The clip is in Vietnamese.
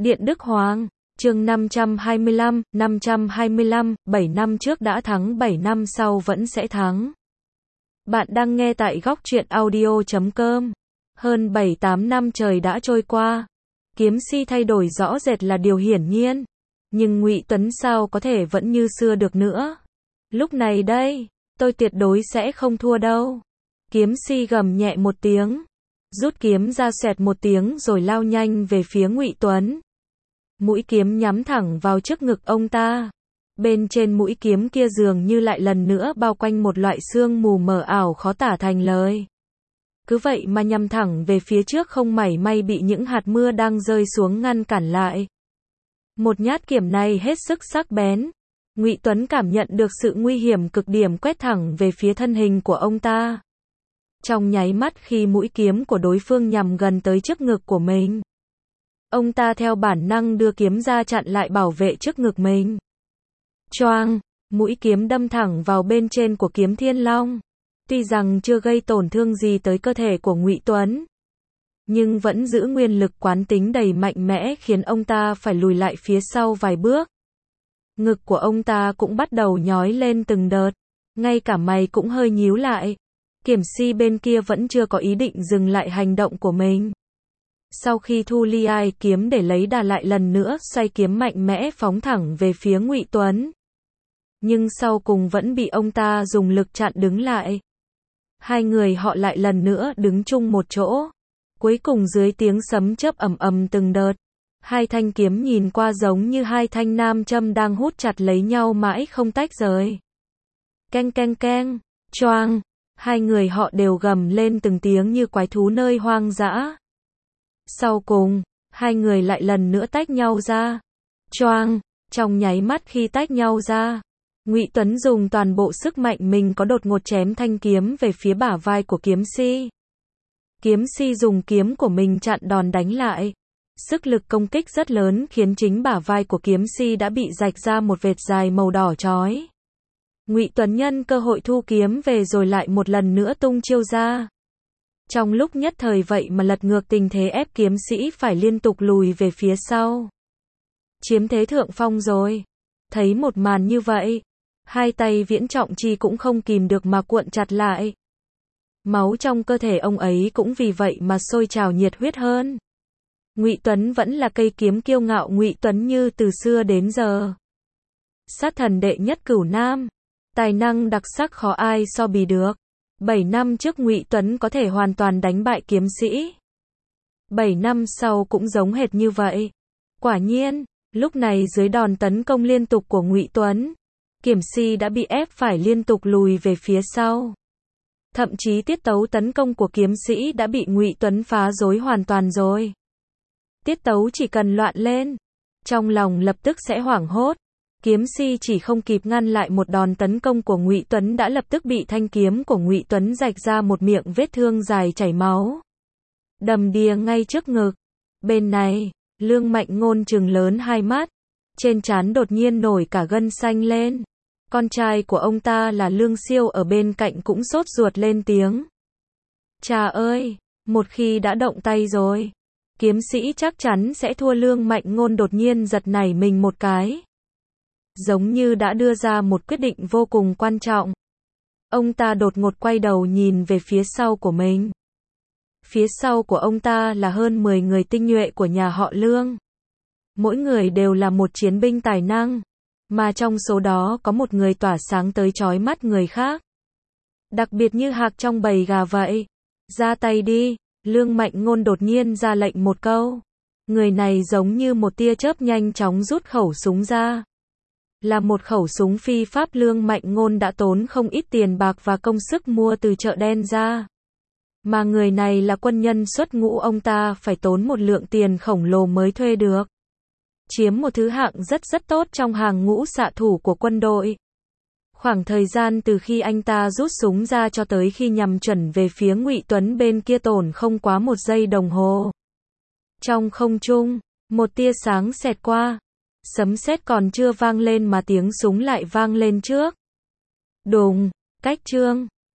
Điện Đức Hoàng, chương 525, 7 năm trước đã thắng 7 năm sau vẫn sẽ thắng. Bạn đang nghe tại góc truyện audio.com. Hơn 7-8 năm trời đã trôi qua. Kiếm si thay đổi rõ rệt là điều hiển nhiên. Nhưng Ngụy Tuấn sao có thể vẫn như xưa được nữa. Lúc này đây, tôi tuyệt đối sẽ không thua đâu. Kiếm si gầm nhẹ một tiếng. Rút kiếm ra xoẹt một tiếng rồi lao nhanh về phía Ngụy Tuấn. Mũi kiếm nhắm thẳng vào trước ngực ông ta. Bên trên mũi kiếm kia dường như lại lần nữa bao quanh một loại sương mù mờ ảo khó tả thành lời. Cứ vậy mà nhắm thẳng về phía trước không mảy may bị những hạt mưa đang rơi xuống ngăn cản lại. Một nhát kiếm này hết sức sắc bén. Ngụy Tuấn cảm nhận được sự nguy hiểm cực điểm quét thẳng về phía thân hình của ông ta. Trong nháy mắt khi mũi kiếm của đối phương nhằm gần tới trước ngực của mình, ông ta theo bản năng đưa kiếm ra chặn lại bảo vệ trước ngực mình. Choang, mũi kiếm đâm thẳng vào bên trên của kiếm Thiên Long. Tuy rằng chưa gây tổn thương gì tới cơ thể của Ngụy Tuấn, nhưng vẫn giữ nguyên lực quán tính đầy mạnh mẽ khiến ông ta phải lùi lại phía sau vài bước. Ngực của ông ta cũng bắt đầu nhói lên từng đợt, ngay cả mày cũng hơi nhíu lại. Kiếm si bên kia vẫn chưa có ý định dừng lại hành động của mình. Sau khi thu ly ai kiếm để lấy đà lại lần nữa xoay kiếm mạnh mẽ phóng thẳng về phía Ngụy Tuấn. Nhưng sau cùng vẫn bị ông ta dùng lực chặn đứng lại. Hai người họ lại lần nữa đứng chung một chỗ. Cuối cùng dưới tiếng sấm chớp ầm ầm từng đợt, hai thanh kiếm nhìn qua giống như hai thanh nam châm đang hút chặt lấy nhau mãi không tách rời. Keng keng keng, choang. Hai người họ đều gầm lên từng tiếng như quái thú nơi hoang dã. Sau cùng, hai người lại lần nữa tách nhau ra. Choang, trong nháy mắt khi tách nhau ra, Ngụy Tuấn dùng toàn bộ sức mạnh mình có đột ngột chém thanh kiếm về phía bả vai của kiếm si. Kiếm si dùng kiếm của mình chặn đòn đánh lại. Sức lực công kích rất lớn khiến chính bả vai của kiếm si đã bị rạch ra một vệt dài màu đỏ chói. Ngụy Tuấn nhân cơ hội thu kiếm về rồi lại một lần nữa tung chiêu ra. Trong lúc nhất thời vậy mà lật ngược tình thế ép kiếm sĩ phải liên tục lùi về phía sau. Chiếm thế thượng phong rồi. Thấy một màn như vậy, hai tay Viễn Trọng Chi cũng không kìm được mà cuộn chặt lại. Máu trong cơ thể ông ấy cũng vì vậy mà sôi trào nhiệt huyết hơn. Ngụy Tuấn vẫn là cây kiếm kiêu ngạo Ngụy Tuấn như từ xưa đến giờ. Sát thần đệ nhất Cửu Nam. Tài năng đặc sắc khó ai so bì được. 7 năm trước Ngụy Tuấn có thể hoàn toàn đánh bại kiếm sĩ. 7 năm sau cũng giống hệt như vậy. Quả nhiên, lúc này dưới đòn tấn công liên tục của Ngụy Tuấn, kiếm si đã bị ép phải liên tục lùi về phía sau. Thậm chí tiết tấu tấn công của kiếm sĩ đã bị Ngụy Tuấn phá rối hoàn toàn rồi. Tiết tấu chỉ cần loạn lên, trong lòng lập tức sẽ hoảng hốt. Kiếm si chỉ không kịp ngăn lại một đòn tấn công của Ngụy Tuấn đã lập tức bị thanh kiếm của Ngụy Tuấn rạch ra một miệng vết thương dài chảy máu. Đầm đìa ngay trước ngực. Bên này, Lương Mạnh Ngôn trừng lớn hai mắt. Trên trán đột nhiên nổi cả gân xanh lên. Con trai của ông ta là Lương Siêu ở bên cạnh cũng sốt ruột lên tiếng. Cha ơi, một khi đã động tay rồi, kiếm sĩ chắc chắn sẽ thua. Lương Mạnh Ngôn đột nhiên giật nảy mình một cái. Giống như đã đưa ra một quyết định vô cùng quan trọng. Ông ta đột ngột quay đầu nhìn về phía sau của mình. Phía sau của ông ta là hơn 10 người tinh nhuệ của nhà họ Lương. Mỗi người đều là một chiến binh tài năng, mà trong số đó có một người tỏa sáng tới chói mắt người khác. Đặc biệt như hạc trong bầy gà vậy. Ra tay đi, Lương Mạnh Ngôn đột nhiên ra lệnh một câu. Người này giống như một tia chớp nhanh chóng rút khẩu súng ra. Là một khẩu súng phi pháp Lương Mạnh Ngôn đã tốn không ít tiền bạc và công sức mua từ chợ đen ra. Mà người này là quân nhân xuất ngũ, ông ta phải tốn một lượng tiền khổng lồ mới thuê được. Chiếm một thứ hạng rất tốt trong hàng ngũ xạ thủ của quân đội. Khoảng thời gian từ khi anh ta rút súng ra cho tới khi nhắm chuẩn về phía Ngụy Tuấn bên kia tổn không quá 1 giây đồng hồ. Trong không trung, một tia sáng xẹt qua. Sấm sét còn chưa vang lên mà tiếng súng lại vang lên trước. Đùng, cách chương.